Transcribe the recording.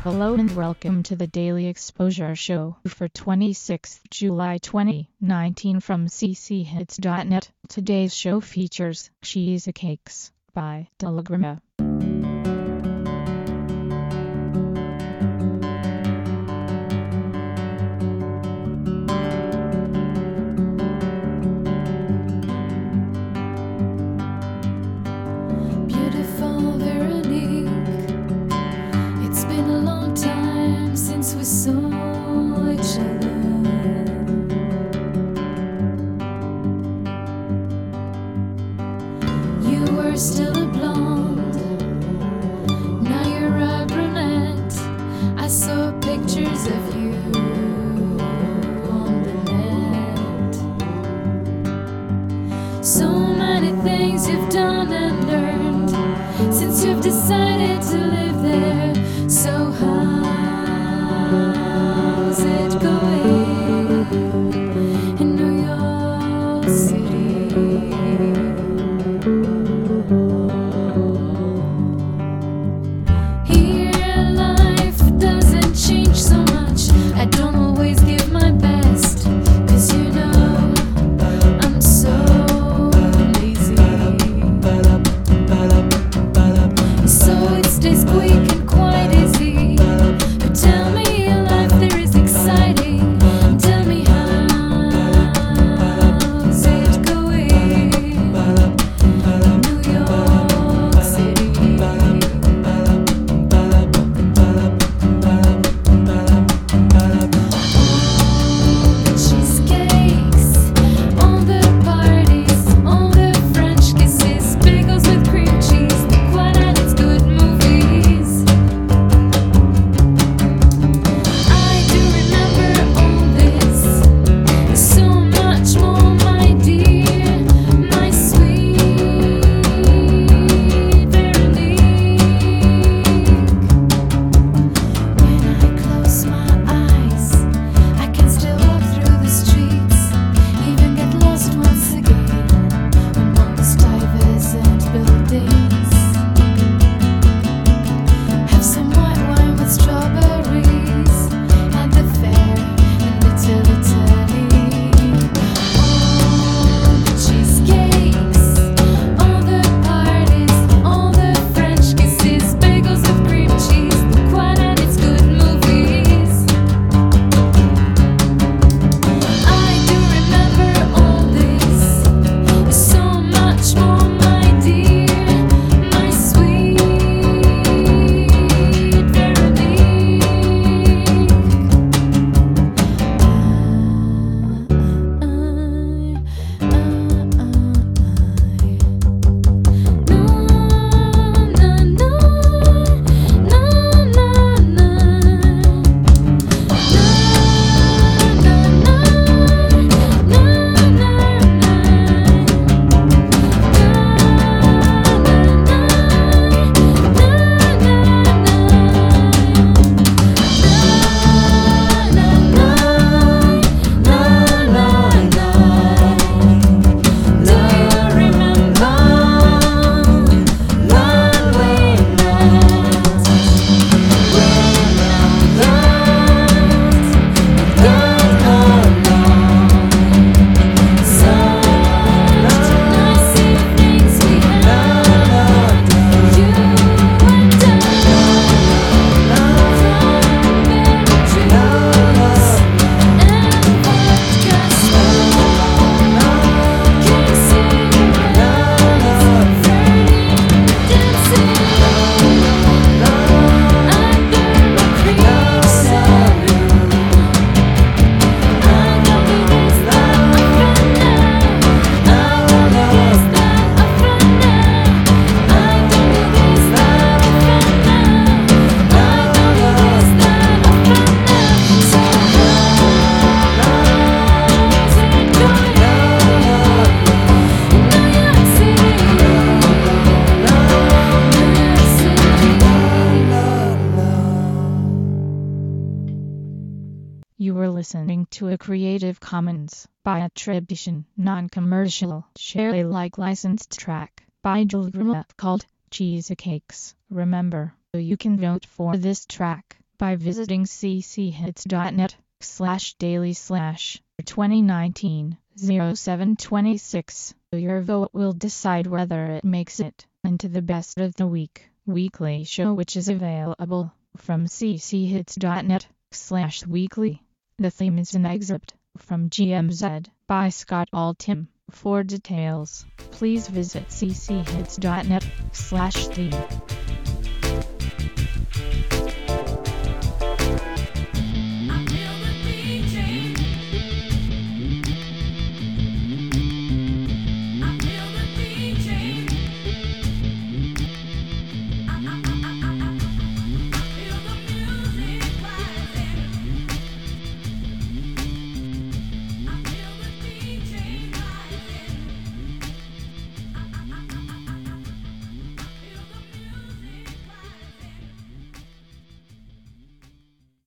Hello and welcome to the Daily Exposure Show for 26th July 2019 from cchits.net. Today's show features Cheesecakes by Telegrama. We saw each other. You were still a blonde, now you're a brunette. I saw pictures of you on the net. So many things you've done and learned since you've decided to live there. So how's it going in New York City? Here life doesn't change so much. I don't always give my best, 'cause you know I'm so lazy. So it stays quick and quite easy. Tell me a life there is exciting. Tell me how's it going New York City. Cheesecakes, all the parties, all the French kisses, bagels with cream cheese, the quad and its good movies. I do remember all this, so much more, my dear, my sweet Veronique. When I close my eyes, I can still walk through the streets, even get lost once again among the stivers and buildings. Have some white wine with strawberries at the fair in Little Italy. All the cheesecakes, all the parties, all the French kisses, bagels with cream cheese, the quad and its good movies. I do remember all this, so much more, my dear, my sweet You were listening to a Creative Commons by attribution, non-commercial, share Alike licensed track by Telegrama called Cheesecakes. Remember, you can vote for this track by visiting cchits.net/daily/2019-07-26. Your vote will decide whether it makes it into the best of the week weekly show, which is available from cchits.net/weekly. The theme is an excerpt from GMZ by Scott Altham. For details, please visit cchits.net/theme.